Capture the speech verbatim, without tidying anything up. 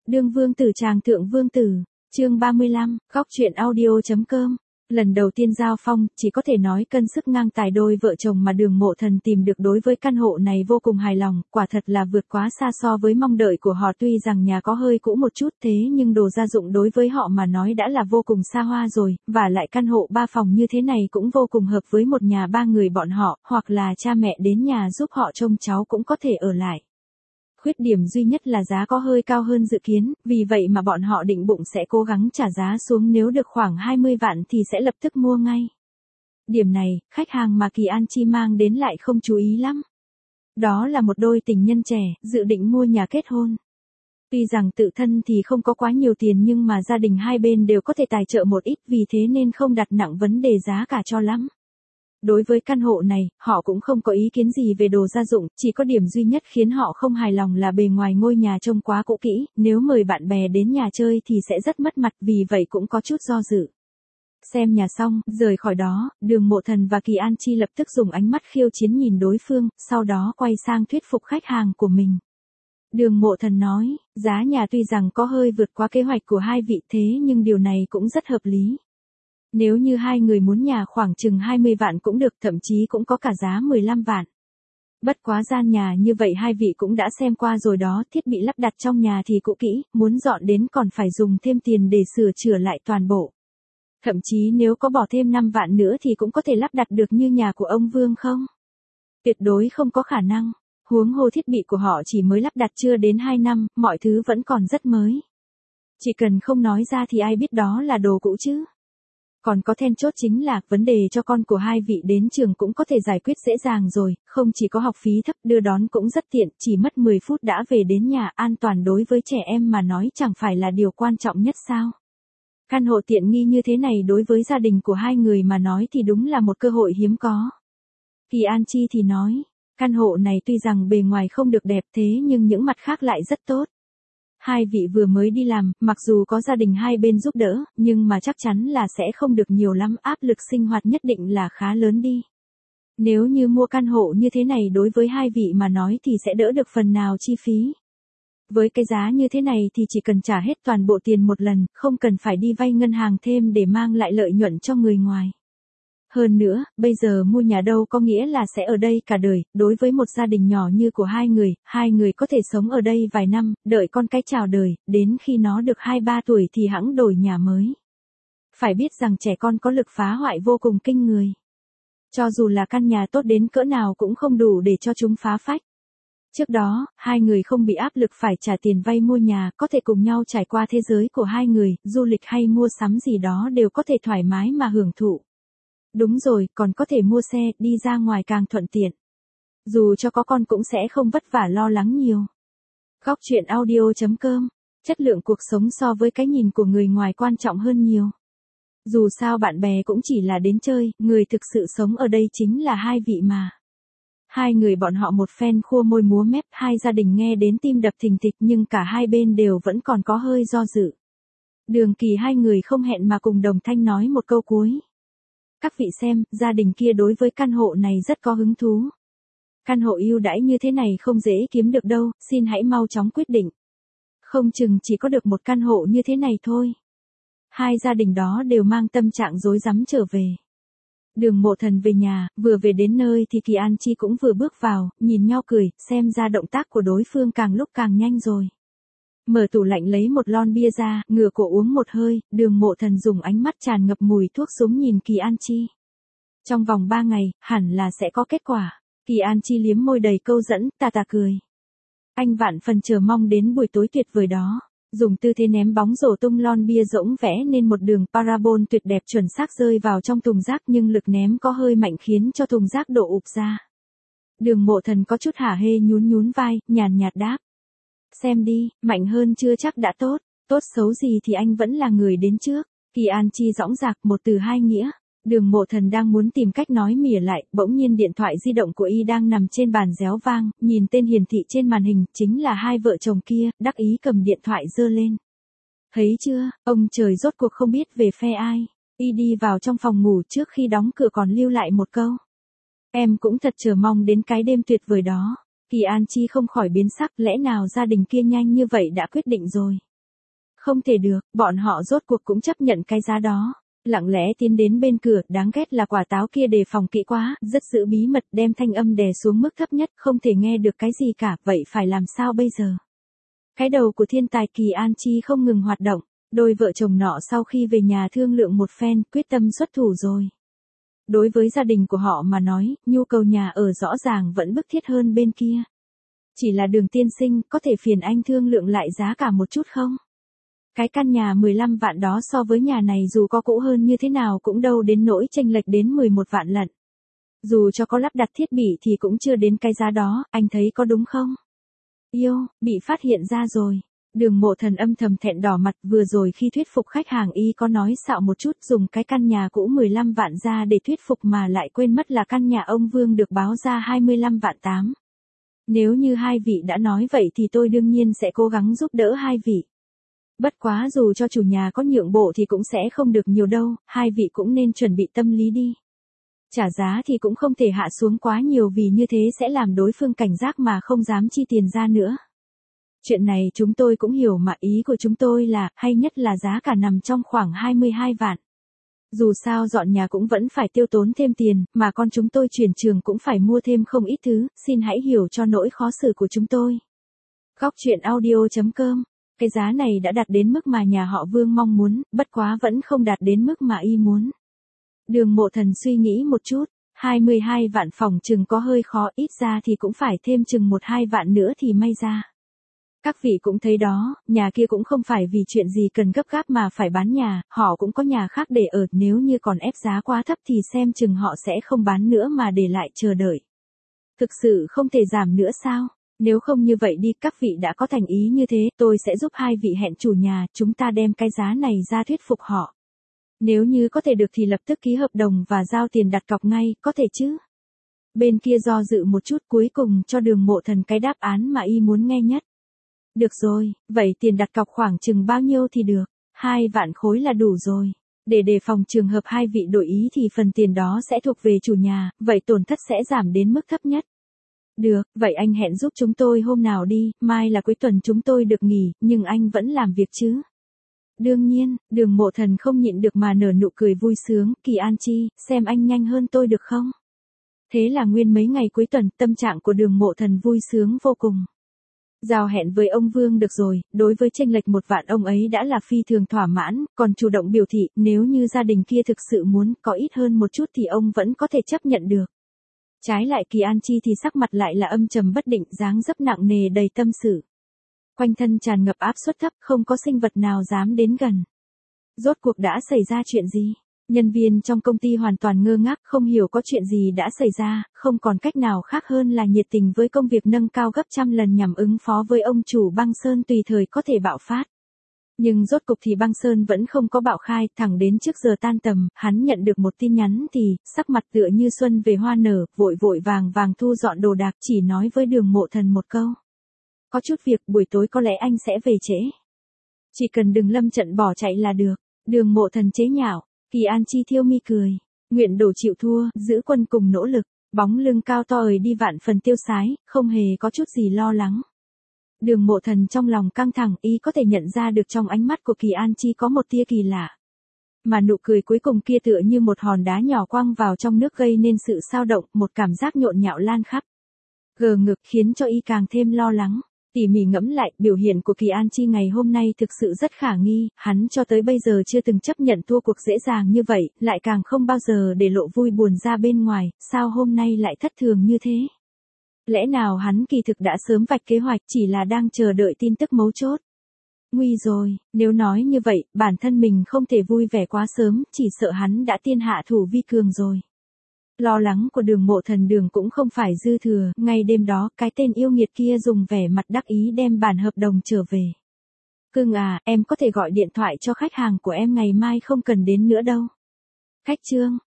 Đương vương tử tràng thượng vương tử, chương ba mươi lăm, góc truyện audio.com. Lần đầu tiên giao phong, chỉ có thể nói cân sức ngang tài đôi vợ chồng mà Đường Mộ Thần tìm được đối với căn hộ này vô cùng hài lòng, quả thật là vượt quá xa so với mong đợi của họ. Tuy rằng nhà có hơi cũ một chút thế nhưng đồ gia dụng đối với họ mà nói đã là vô cùng xa hoa rồi, và lại căn hộ ba phòng như thế này cũng vô cùng hợp với một nhà ba người bọn họ, hoặc là cha mẹ đến nhà giúp họ trông cháu cũng có thể ở lại. Khuyết điểm duy nhất là giá có hơi cao hơn dự kiến, vì vậy mà bọn họ định bụng sẽ cố gắng trả giá xuống, nếu được khoảng hai mươi vạn thì sẽ lập tức mua ngay. Điểm này, khách hàng mà Kỳ An Chi mang đến lại không chú ý lắm. Đó là một đôi tình nhân trẻ, dự định mua nhà kết hôn. Tuy rằng tự thân thì không có quá nhiều tiền nhưng mà gia đình hai bên đều có thể tài trợ một ít, vì thế nên không đặt nặng vấn đề giá cả cho lắm. Đối với căn hộ này, họ cũng không có ý kiến gì về đồ gia dụng, chỉ có điểm duy nhất khiến họ không hài lòng là bề ngoài ngôi nhà trông quá cũ kỹ, nếu mời bạn bè đến nhà chơi thì sẽ rất mất mặt, vì vậy cũng có chút do dự. Xem nhà xong, rời khỏi đó, Đường Mộ Thần và Kỳ An Chi lập tức dùng ánh mắt khiêu chiến nhìn đối phương, sau đó quay sang thuyết phục khách hàng của mình. Đường Mộ Thần nói, giá nhà tuy rằng có hơi vượt qua kế hoạch của hai vị thế nhưng điều này cũng rất hợp lý. Nếu như hai người muốn nhà khoảng chừng hai mươi vạn cũng được, thậm chí cũng có cả giá mười lăm vạn. Bất quá gian nhà như vậy hai vị cũng đã xem qua rồi đó, thiết bị lắp đặt trong nhà thì cũ kỹ, muốn dọn đến còn phải dùng thêm tiền để sửa chữa lại toàn bộ. Thậm chí nếu có bỏ thêm năm vạn nữa thì cũng có thể lắp đặt được như nhà của ông Vương không? Tuyệt đối không có khả năng, huống hồ thiết bị của họ chỉ mới lắp đặt chưa đến hai năm, mọi thứ vẫn còn rất mới. Chỉ cần không nói ra thì ai biết đó là đồ cũ chứ. Còn có then chốt chính là, vấn đề cho con của hai vị đến trường cũng có thể giải quyết dễ dàng rồi, không chỉ có học phí thấp, đưa đón cũng rất tiện, chỉ mất mười phút đã về đến nhà, an toàn đối với trẻ em mà nói chẳng phải là điều quan trọng nhất sao. Căn hộ tiện nghi như thế này đối với gia đình của hai người mà nói thì đúng là một cơ hội hiếm có. Kỳ An Chi thì nói, căn hộ này tuy rằng bề ngoài không được đẹp thế nhưng những mặt khác lại rất tốt. Hai vị vừa mới đi làm, mặc dù có gia đình hai bên giúp đỡ, nhưng mà chắc chắn là sẽ không được nhiều lắm, áp lực sinh hoạt nhất định là khá lớn đi. Nếu như mua căn hộ như thế này đối với hai vị mà nói thì sẽ đỡ được phần nào chi phí. Với cái giá như thế này thì chỉ cần trả hết toàn bộ tiền một lần, không cần phải đi vay ngân hàng thêm để mang lại lợi nhuận cho người ngoài. Hơn nữa, bây giờ mua nhà đâu có nghĩa là sẽ ở đây cả đời, đối với một gia đình nhỏ như của hai người, hai người có thể sống ở đây vài năm, đợi con cái chào đời, đến khi nó được hai ba tuổi thì hẵng đổi nhà mới. Phải biết rằng trẻ con có lực phá hoại vô cùng kinh người. Cho dù là căn nhà tốt đến cỡ nào cũng không đủ để cho chúng phá phách. Trước đó, hai người không bị áp lực phải trả tiền vay mua nhà, có thể cùng nhau trải qua thế giới của hai người, du lịch hay mua sắm gì đó đều có thể thoải mái mà hưởng thụ. Đúng rồi, còn có thể mua xe, đi ra ngoài càng thuận tiện. Dù cho có con cũng sẽ không vất vả lo lắng nhiều. Góc truyện audio.com. Chất lượng cuộc sống so với cái nhìn của người ngoài quan trọng hơn nhiều. Dù sao bạn bè cũng chỉ là đến chơi, người thực sự sống ở đây chính là hai vị mà. Hai người bọn họ một phen khua môi múa mép, hai gia đình nghe đến tim đập thình thịch nhưng cả hai bên đều vẫn còn có hơi do dự. Đường Kỳ hai người không hẹn mà cùng đồng thanh nói một câu cuối. Các vị xem, gia đình kia đối với căn hộ này rất có hứng thú. Căn hộ ưu đãi như thế này không dễ kiếm được đâu, xin hãy mau chóng quyết định. Không chừng chỉ có được một căn hộ như thế này thôi. Hai gia đình đó đều mang tâm trạng rối rắm trở về. Đường Mộ Thần về nhà, vừa về đến nơi thì Kỳ An Chi cũng vừa bước vào, nhìn nhau cười, xem ra động tác của đối phương càng lúc càng nhanh rồi. Mở tủ lạnh lấy một lon bia ra, ngửa cổ uống một hơi, Đường Mộ Thần dùng ánh mắt tràn ngập mùi thuốc súng nhìn Kỳ An Chi. Trong vòng ba ngày, hẳn là sẽ có kết quả. Kỳ An Chi liếm môi đầy câu dẫn, tà tà cười. Anh vạn phần chờ mong đến buổi tối tuyệt vời đó. Dùng tư thế ném bóng rổ tung lon bia rỗng vẽ nên một đường parabol tuyệt đẹp chuẩn xác rơi vào trong thùng rác, nhưng lực ném có hơi mạnh khiến cho thùng rác đổ ụp ra. Đường Mộ Thần có chút hả hê nhún nhún vai, nhàn nhạt đáp. Xem đi, mạnh hơn chưa chắc đã tốt, tốt xấu gì thì anh vẫn là người đến trước. Kỳ An Chi dõng dạc một từ hai nghĩa. Đường Mộ Thần đang muốn tìm cách nói mỉa lại, bỗng nhiên điện thoại di động của y đang nằm trên bàn réo vang, nhìn tên hiển thị trên màn hình, chính là hai vợ chồng kia, đắc ý cầm điện thoại giơ lên. Thấy chưa, ông trời rốt cuộc không biết về phe ai. Y đi vào trong phòng ngủ trước khi đóng cửa còn lưu lại một câu. Em cũng thật chờ mong đến cái đêm tuyệt vời đó. Kỳ An Chi không khỏi biến sắc, lẽ nào gia đình kia nhanh như vậy đã quyết định rồi. Không thể được, bọn họ rốt cuộc cũng chấp nhận cái giá đó. Lặng lẽ tiến đến bên cửa, đáng ghét là quả táo kia đề phòng kỹ quá, rất giữ bí mật, đem thanh âm đè xuống mức thấp nhất, không thể nghe được cái gì cả, vậy phải làm sao bây giờ? Cái đầu của thiên tài Kỳ An Chi không ngừng hoạt động, đôi vợ chồng nọ sau khi về nhà thương lượng một phen, quyết tâm xuất thủ rồi. Đối với gia đình của họ mà nói, nhu cầu nhà ở rõ ràng vẫn bức thiết hơn bên kia. Chỉ là Đường tiên sinh, có thể phiền anh thương lượng lại giá cả một chút không? Cái căn nhà mười lăm vạn đó so với nhà này dù có cũ hơn như thế nào cũng đâu đến nỗi chênh lệch đến mười một vạn lận. Dù cho có lắp đặt thiết bị thì cũng chưa đến cái giá đó, anh thấy có đúng không? Yêu, bị phát hiện ra rồi. Đường Mộ Thần âm thầm thẹn đỏ mặt, vừa rồi khi thuyết phục khách hàng y có nói xạo một chút, dùng cái căn nhà cũ mười lăm vạn ra để thuyết phục mà lại quên mất là căn nhà ông Vương được báo ra hai mươi lăm vạn tám. Nếu như hai vị đã nói vậy thì tôi đương nhiên sẽ cố gắng giúp đỡ hai vị. Bất quá dù cho chủ nhà có nhượng bộ thì cũng sẽ không được nhiều đâu, hai vị cũng nên chuẩn bị tâm lý đi. Trả giá thì cũng không thể hạ xuống quá nhiều vì như thế sẽ làm đối phương cảnh giác mà không dám chi tiền ra nữa. Chuyện này chúng tôi cũng hiểu mà ý của chúng tôi là, hay nhất là giá cả nằm trong khoảng hai mươi hai vạn. Dù sao dọn nhà cũng vẫn phải tiêu tốn thêm tiền, mà con chúng tôi chuyển trường cũng phải mua thêm không ít thứ, xin hãy hiểu cho nỗi khó xử của chúng tôi. Góc truyện audio chấm com. Cái giá này đã đạt đến mức mà nhà họ Vương mong muốn, bất quá vẫn không đạt đến mức mà y muốn. Đường Mộ Thần suy nghĩ một chút, hai mươi hai vạn phòng chừng có hơi khó, ít ra thì cũng phải thêm chừng một hai vạn nữa thì may ra. Các vị cũng thấy đó, nhà kia cũng không phải vì chuyện gì cần gấp gáp mà phải bán nhà, họ cũng có nhà khác để ở, nếu như còn ép giá quá thấp thì xem chừng họ sẽ không bán nữa mà để lại chờ đợi. Thực sự không thể giảm nữa sao? Nếu không như vậy đi, các vị đã có thành ý như thế, tôi sẽ giúp hai vị hẹn chủ nhà, chúng ta đem cái giá này ra thuyết phục họ. Nếu như có thể được thì lập tức ký hợp đồng và giao tiền đặt cọc ngay, có thể chứ? Bên kia do dự một chút, cuối cùng cho Đường Mộ Thần cái đáp án mà y muốn nghe nhất. Được rồi, vậy tiền đặt cọc khoảng chừng bao nhiêu thì được? Hai vạn khối là đủ rồi. Để đề phòng trường hợp hai vị đổi ý thì phần tiền đó sẽ thuộc về chủ nhà, vậy tổn thất sẽ giảm đến mức thấp nhất. Được, vậy anh hẹn giúp chúng tôi hôm nào đi, mai là cuối tuần chúng tôi được nghỉ, nhưng anh vẫn làm việc chứ? Đương nhiên, Đường Mộ Thần không nhịn được mà nở nụ cười vui sướng, Kỳ An Chi, xem anh nhanh hơn tôi được không? Thế là nguyên mấy ngày cuối tuần, tâm trạng của Đường Mộ Thần vui sướng vô cùng. Giao hẹn với ông Vương được rồi, đối với chênh lệch một vạn ông ấy đã là phi thường thỏa mãn, còn chủ động biểu thị, nếu như gia đình kia thực sự muốn có ít hơn một chút thì ông vẫn có thể chấp nhận được. Trái lại Kỳ An Chi thì sắc mặt lại là âm trầm bất định, dáng dấp nặng nề đầy tâm sự. Quanh thân tràn ngập áp suất thấp, không có sinh vật nào dám đến gần. Rốt cuộc đã xảy ra chuyện gì? Nhân viên trong công ty hoàn toàn ngơ ngác, không hiểu có chuyện gì đã xảy ra, không còn cách nào khác hơn là nhiệt tình với công việc nâng cao gấp trăm lần nhằm ứng phó với ông chủ Băng Sơn tùy thời có thể bạo phát. Nhưng rốt cục thì Băng Sơn vẫn không có bạo khai, thẳng đến trước giờ tan tầm, hắn nhận được một tin nhắn thì, sắc mặt tựa như xuân về hoa nở, vội vội vàng vàng thu dọn đồ đạc, chỉ nói với Đường Mộ Thần một câu. Có chút việc, buổi tối có lẽ anh sẽ về trễ. Chỉ cần đừng lâm trận bỏ chạy là được. Đường Mộ Thần chế nhạo. Kỳ An Chi thiêu mi cười. Nguyện đổ chịu thua, giữ quân cùng nỗ lực. Bóng lưng cao to ời đi vạn phần tiêu sái, không hề có chút gì lo lắng. Đường Mộ Thần trong lòng căng thẳng, y có thể nhận ra được trong ánh mắt của Kỳ An Chi có một tia kỳ lạ. Mà nụ cười cuối cùng kia tựa như một hòn đá nhỏ quăng vào trong nước gây nên sự sao động, một cảm giác nhộn nhạo lan khắp. Gờ ngực khiến cho y càng thêm lo lắng. Tỉ mỉ ngẫm lại, biểu hiện của Kỳ An Chi ngày hôm nay thực sự rất khả nghi, hắn cho tới bây giờ chưa từng chấp nhận thua cuộc dễ dàng như vậy, lại càng không bao giờ để lộ vui buồn ra bên ngoài, sao hôm nay lại thất thường như thế? Lẽ nào hắn kỳ thực đã sớm vạch kế hoạch, chỉ là đang chờ đợi tin tức mấu chốt? Nguy rồi, nếu nói như vậy, bản thân mình không thể vui vẻ quá sớm, chỉ sợ hắn đã tiên hạ thủ vi cường rồi. Lo lắng của Đường Mộ Thần đường cũng không phải dư thừa, ngay đêm đó, cái tên yêu nghiệt kia dùng vẻ mặt đắc ý đem bản hợp đồng trở về. Cưng à, em có thể gọi điện thoại cho khách hàng của em ngày mai không cần đến nữa đâu. Khách trương,